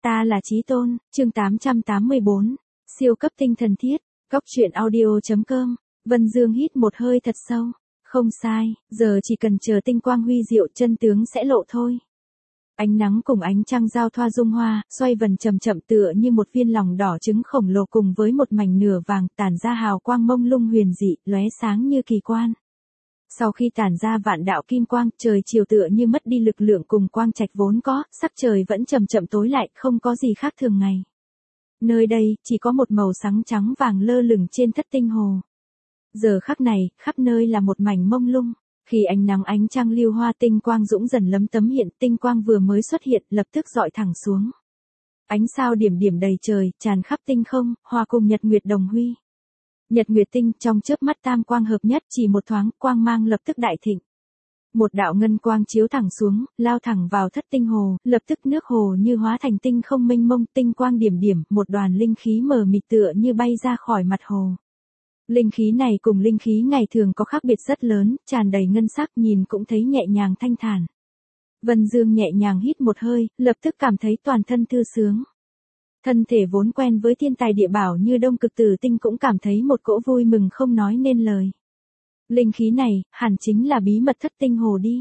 Ta là Chí Tôn, chương 884, siêu cấp tinh thần thiết, góc truyện audio.com. Vân Dương hít một hơi thật sâu. Không sai, giờ chỉ cần chờ tinh quang huy diệu chân tướng sẽ lộ thôi. Ánh nắng cùng ánh trăng giao thoa dung hoa, xoay vần chậm chậm tựa như một viên lòng đỏ trứng khổng lồ cùng với một mảnh nửa vàng tản ra hào quang mông lung huyền dị, lóe sáng như kỳ quan. Sau khi tản ra vạn đạo kim quang, trời chiều tựa như mất đi lực lượng cùng quang trạch vốn có, sắc trời vẫn chậm chậm tối lại, không có gì khác thường ngày. Nơi đây, chỉ có một màu sáng trắng vàng lơ lửng trên thất tinh hồ. Giờ khắc này, khắp nơi là một mảnh mông lung. Khi ánh nắng ánh trăng lưu hoa tinh quang dũng dần lấm tấm hiện, tinh quang vừa mới xuất hiện, lập tức dọi thẳng xuống. Ánh sao điểm điểm đầy trời, tràn khắp tinh không, hòa cùng nhật nguyệt đồng huy. Nhật nguyệt tinh trong chớp mắt tam quang hợp nhất, chỉ một thoáng, quang mang lập tức đại thịnh. Một đạo ngân quang chiếu thẳng xuống, lao thẳng vào thất tinh hồ, lập tức nước hồ như hóa thành tinh không mênh mông, tinh quang điểm điểm, một đoàn linh khí mờ mịt tựa như bay ra khỏi mặt hồ. Linh khí này cùng linh khí ngày thường có khác biệt rất lớn, tràn đầy ngân sắc, nhìn cũng thấy nhẹ nhàng thanh thản. Vân Dương nhẹ nhàng hít một hơi, lập tức cảm thấy toàn thân thư sướng. Thân thể vốn quen với thiên tài địa bảo như Đông Cực Tử Tinh cũng cảm thấy một cỗ vui mừng không nói nên lời. Linh khí này, hẳn chính là bí mật thất tinh hồ đi.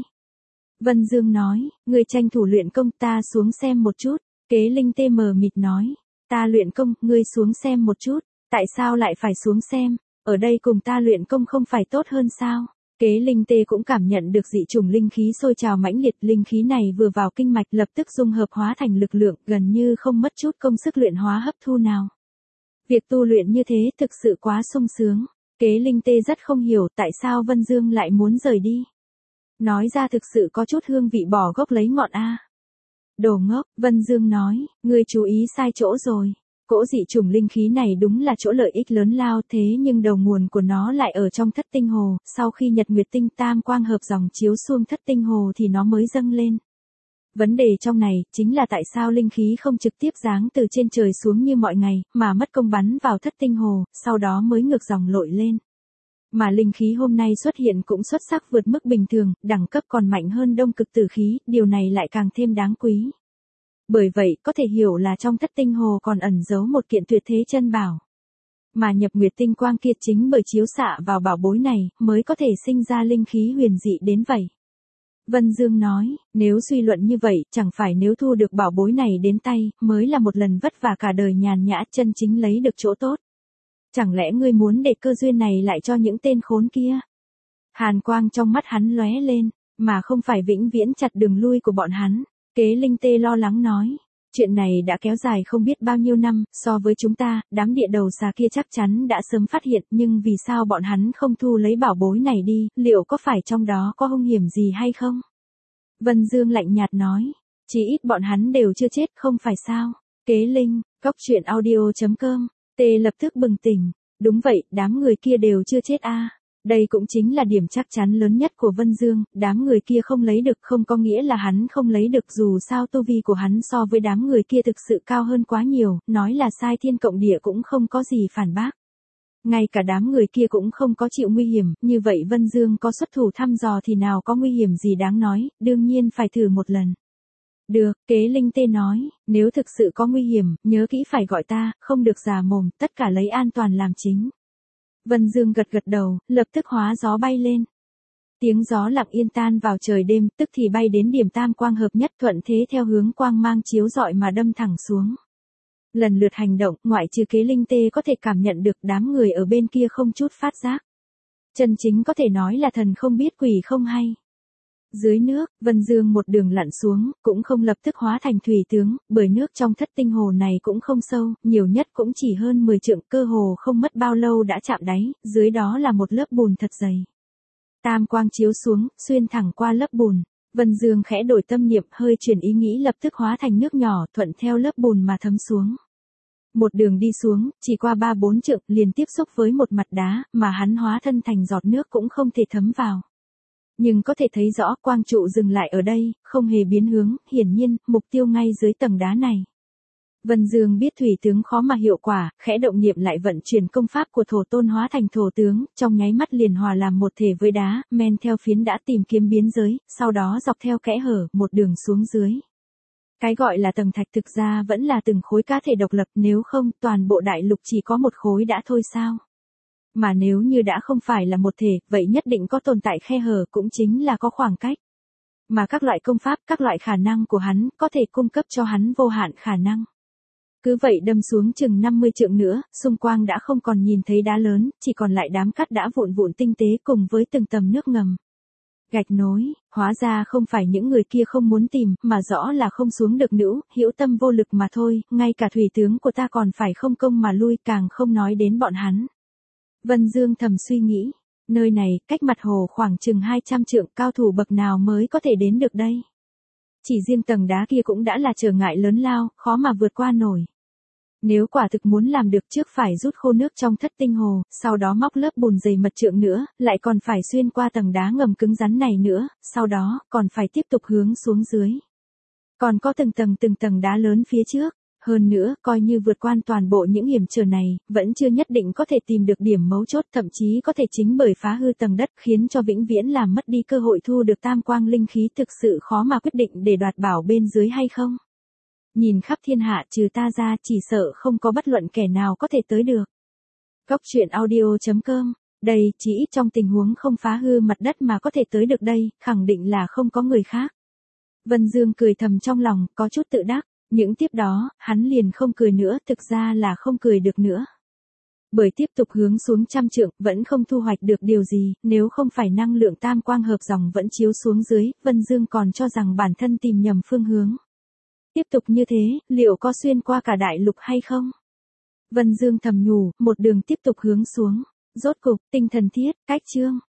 Vân Dương nói, người tranh thủ luyện công, ta xuống xem một chút. Kế Linh Tê mờ mịt nói, ta luyện công, ngươi xuống xem một chút. Tại sao lại phải xuống xem? Ở đây cùng ta luyện công không phải tốt hơn sao? Kế Linh Tê cũng cảm nhận được dị chủng linh khí sôi trào mãnh liệt, linh khí này vừa vào kinh mạch lập tức dung hợp hóa thành lực lượng, gần như không mất chút công sức luyện hóa hấp thu nào. Việc tu luyện như thế thực sự quá sung sướng. Kế Linh Tê rất không hiểu tại sao Vân Dương lại muốn rời đi. Nói ra thực sự có chút hương vị bỏ gốc lấy ngọn a. Đồ ngốc, Vân Dương nói, ngươi chú ý sai chỗ rồi. Cỗ dị chủng linh khí này đúng là chỗ lợi ích lớn lao, thế nhưng đầu nguồn của nó lại ở trong thất tinh hồ, sau khi nhật nguyệt tinh tam quang hợp dòng chiếu xuống thất tinh hồ thì nó mới dâng lên. Vấn đề trong này, chính là tại sao linh khí không trực tiếp giáng từ trên trời xuống như mọi ngày, mà mất công bắn vào thất tinh hồ, sau đó mới ngược dòng lội lên. Mà linh khí hôm nay xuất hiện cũng xuất sắc vượt mức bình thường, đẳng cấp còn mạnh hơn Đông Cực Tử khí, điều này lại càng thêm đáng quý. Bởi vậy, có thể hiểu là trong thất tinh hồ còn ẩn giấu một kiện tuyệt thế chân bảo. Mà nhập nguyệt tinh quang kiệt chính bởi chiếu xạ vào bảo bối này, mới có thể sinh ra linh khí huyền dị đến vậy. Vân Dương nói, nếu suy luận như vậy, chẳng phải nếu thu được bảo bối này đến tay, mới là một lần vất vả cả đời nhàn nhã chân chính lấy được chỗ tốt. Chẳng lẽ ngươi muốn để cơ duyên này lại cho những tên khốn kia? Hàn quang trong mắt hắn lóe lên, mà không phải vĩnh viễn chặt đường lui của bọn hắn. Kế Linh Tê lo lắng nói, chuyện này đã kéo dài không biết bao nhiêu năm, so với chúng ta, đám địa đầu xà kia chắc chắn đã sớm phát hiện, nhưng vì sao bọn hắn không thu lấy bảo bối này đi, liệu có phải trong đó có hung hiểm gì hay không? Vân Dương lạnh nhạt nói, chỉ ít bọn hắn đều chưa chết không phải sao? Kế Linh, góc truyện audio.com, Tê lập tức bừng tỉnh, đúng vậy, đám người kia đều chưa chết a. Đây cũng chính là điểm chắc chắn lớn nhất của Vân Dương, đám người kia không lấy được không có nghĩa là hắn không lấy được, dù sao tu vi của hắn so với đám người kia thực sự cao hơn quá nhiều, nói là sai thiên cộng địa cũng không có gì phản bác. Ngay cả đám người kia cũng không có chịu nguy hiểm, như vậy Vân Dương có xuất thủ thăm dò thì nào có nguy hiểm gì đáng nói, đương nhiên phải thử một lần. Được, Kế Linh Tê nói, nếu thực sự có nguy hiểm, nhớ kỹ phải gọi ta, không được già mồm, tất cả lấy an toàn làm chính. Vân Dương gật gật đầu, lập tức hóa gió bay lên. Tiếng gió lặng yên tan vào trời đêm, tức thì bay đến điểm tam quang hợp nhất, thuận thế theo hướng quang mang chiếu rọi mà đâm thẳng xuống. Lần lượt hành động, ngoại trừ Kế Linh Tê có thể cảm nhận được, đám người ở bên kia không chút phát giác. Chân chính có thể nói là thần không biết quỷ không hay. Dưới nước, Vân Dương một đường lặn xuống, cũng không lập tức hóa thành thủy tướng, bởi nước trong thất tinh hồ này cũng không sâu, nhiều nhất cũng chỉ hơn 10 trượng, cơ hồ không mất bao lâu đã chạm đáy, dưới đó là một lớp bùn thật dày. Tam quang chiếu xuống, xuyên thẳng qua lớp bùn, Vân Dương khẽ đổi tâm niệm, hơi chuyển ý nghĩ lập tức hóa thành nước nhỏ, thuận theo lớp bùn mà thấm xuống. Một đường đi xuống, chỉ qua 3-4 trượng, liền tiếp xúc với một mặt đá, mà hắn hóa thân thành giọt nước cũng không thể thấm vào. Nhưng có thể thấy rõ quang trụ dừng lại ở đây, không hề biến hướng, hiển nhiên, mục tiêu ngay dưới tầng đá này. Vân Dương biết thủy tướng khó mà hiệu quả, khẽ động niệm lại vận chuyển công pháp của thổ tôn hóa thành thổ tướng, trong nháy mắt liền hòa làm một thể với đá, men theo phiến đã tìm kiếm biến giới, sau đó dọc theo kẽ hở, một đường xuống dưới. Cái gọi là tầng thạch thực ra vẫn là từng khối cá thể độc lập, nếu không toàn bộ đại lục chỉ có một khối đã thôi sao. Mà nếu như đã không phải là một thể, vậy nhất định có tồn tại khe hở, cũng chính là có khoảng cách. Mà các loại công pháp, các loại khả năng của hắn, có thể cung cấp cho hắn vô hạn khả năng. Cứ vậy đâm xuống chừng 50 trượng nữa, xung quanh đã không còn nhìn thấy đá lớn, chỉ còn lại đám cát đã vụn vụn tinh tế cùng với từng tầm nước ngầm. Gạch nối, hóa ra không phải những người kia không muốn tìm, mà rõ là không xuống được nữa, hữu tâm vô lực mà thôi, ngay cả thủy tướng của ta còn phải không công mà lui, càng không nói đến bọn hắn. Vân Dương thầm suy nghĩ, nơi này, cách mặt hồ khoảng chừng 200 trượng, cao thủ bậc nào mới có thể đến được đây. Chỉ riêng tầng đá kia cũng đã là trở ngại lớn lao, khó mà vượt qua nổi. Nếu quả thực muốn làm được trước phải rút khô nước trong thất tinh hồ, sau đó móc lớp bùn dày mật trượng nữa, lại còn phải xuyên qua tầng đá ngầm cứng rắn này nữa, sau đó còn phải tiếp tục hướng xuống dưới. Còn có từng tầng đá lớn phía trước, hơn nữa, coi như vượt qua toàn bộ những hiểm trở này, vẫn chưa nhất định có thể tìm được điểm mấu chốt, thậm chí có thể chính bởi phá hư tầng đất khiến cho vĩnh viễn làm mất đi cơ hội thu được tam quang linh khí, thực sự khó mà quyết định để đoạt bảo bên dưới hay không. Nhìn khắp thiên hạ trừ ta ra chỉ sợ không có bất luận kẻ nào có thể tới được. Góc truyện audio.com, đây chỉ ít trong tình huống không phá hư mặt đất mà có thể tới được đây, khẳng định là không có người khác. Vân Dương cười thầm trong lòng, có chút tự đắc, những tiếp đó, hắn liền không cười nữa, thực ra là không cười được nữa. Bởi tiếp tục hướng xuống trăm trượng, vẫn không thu hoạch được điều gì, nếu không phải năng lượng tam quang hợp dòng vẫn chiếu xuống dưới, Vân Dương còn cho rằng bản thân tìm nhầm phương hướng. Tiếp tục như thế, liệu có xuyên qua cả đại lục hay không? Vân Dương thầm nhủ, một đường tiếp tục hướng xuống. Rốt cục, tinh thần thiết, cách chương.